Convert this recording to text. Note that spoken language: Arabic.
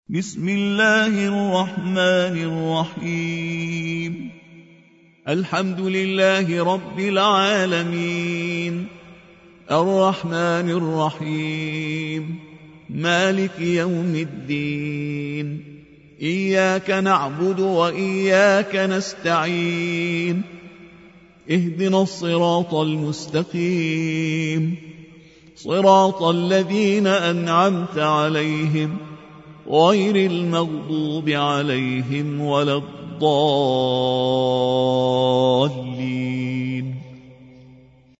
بسم الله الرحمن الرحيم. الحمد لله رب العالمين، الرحمن الرحيم، مالك يوم الدين. إياك نعبد وإياك نستعين، اهدنا الصراط المستقيم، صراط الذين أنعمت عليهم غير المغضوب عليهم ولا الضالين.